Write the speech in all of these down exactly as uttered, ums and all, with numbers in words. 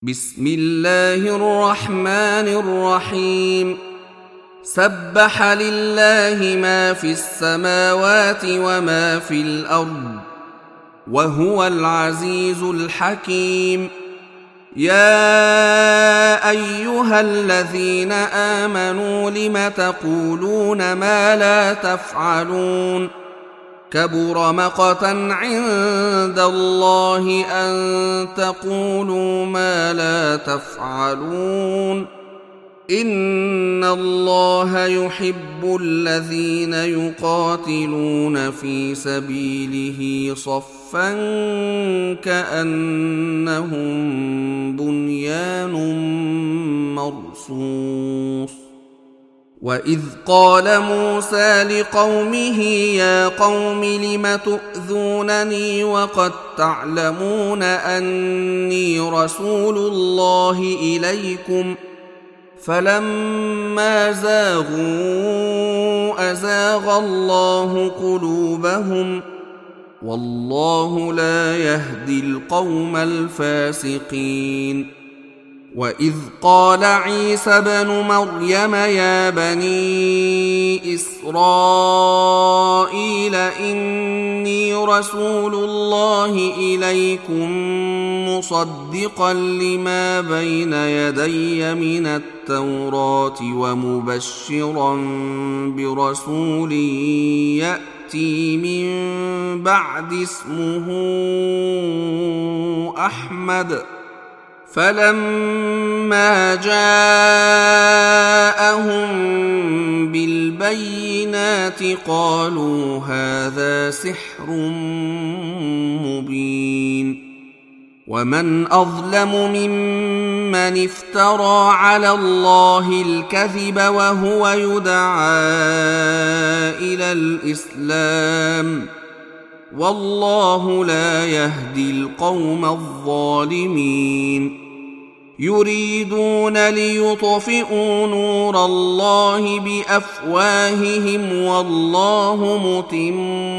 بسم الله الرحمن الرحيم سبح لله ما في السماوات وما في الأرض وهو العزيز الحكيم. يا أيها الذين آمنوا لم تقولون ما لا تفعلون كبر مقتا عند الله أن تقولوا ما لا تفعلون. إن الله يحب الذين يقاتلون في سبيله صفا كأنهم بنيان مرصوص. وإذ قال موسى لقومه يا قوم لم تؤذونني وقد تعلمون أني رسول الله إليكم فلما زاغوا أزاغ الله قلوبهم والله لا يهدي القوم الفاسقين. وإذ قال عيسى ابن مريم يا بني إسرائيل إني رسول الله إليكم مصدقا لما بين يدي من التوراة ومبشرا برسول يأتي من بعد اسمه أحمد. فلما جاءهم بالبينات قالوا هذا سحر مبين. ومن أظلم ممن افترى على الله الكذب وهو يدعى إلى الإسلام والله لا يهدي القوم الظالمين. يريدون ليطفئوا نور الله بأفواههم والله متم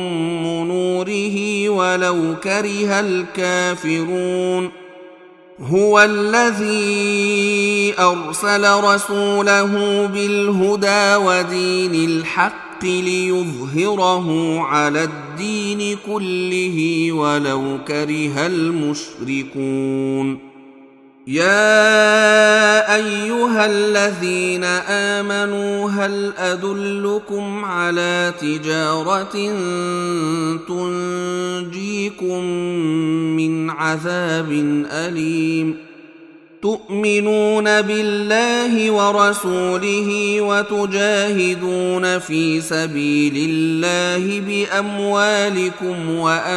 نوره ولو كره الكافرون. هو الذي أرسل رسوله بالهدى ودين الحق ليظهره على الدين كله ولو كره المشركون. يا أيها الذين آمنوا هل أدلكم على تجارة تنجيكم من عذاب أليم تؤمنون بالله ورسوله وتجاهدون في سبيل الله بأموالكم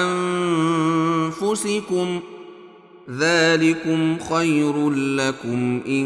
وأنفسكم ذلكم خير لكم إن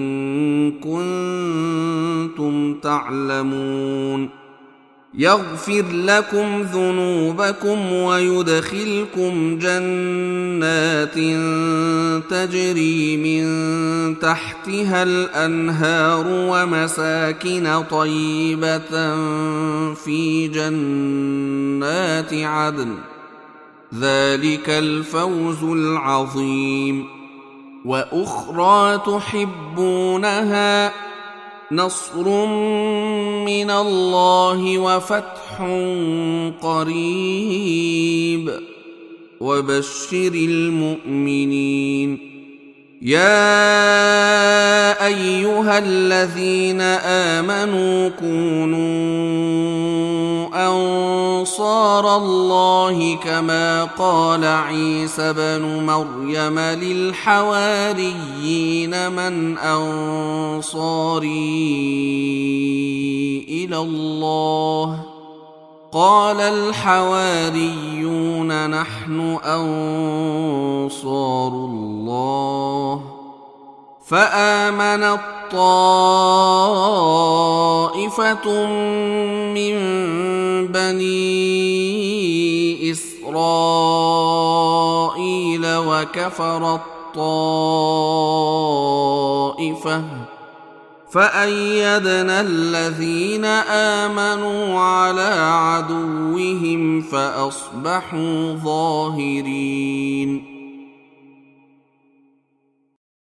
كنتم تعلمون. يغفر لكم ذنوبكم ويدخلكم جنات تجري من تحتها الأنهار ومساكن طيبة في جنات عدن ذلك الفوز العظيم. وأخرى تحبونها نصر من الله وفتح قريب وبشر المؤمنين. يا أيها الذين آمنوا كونوا أنصار الله كما قال عيسى بن مريم للحواريين من أنصاري إلى الله قال الحواريون نحن أنصار الله. فآمنت طائفة من بني إسرائيل وكفرت طائفة فأيدنا الذين آمنوا على عدوهم فأصبحوا ظاهرين.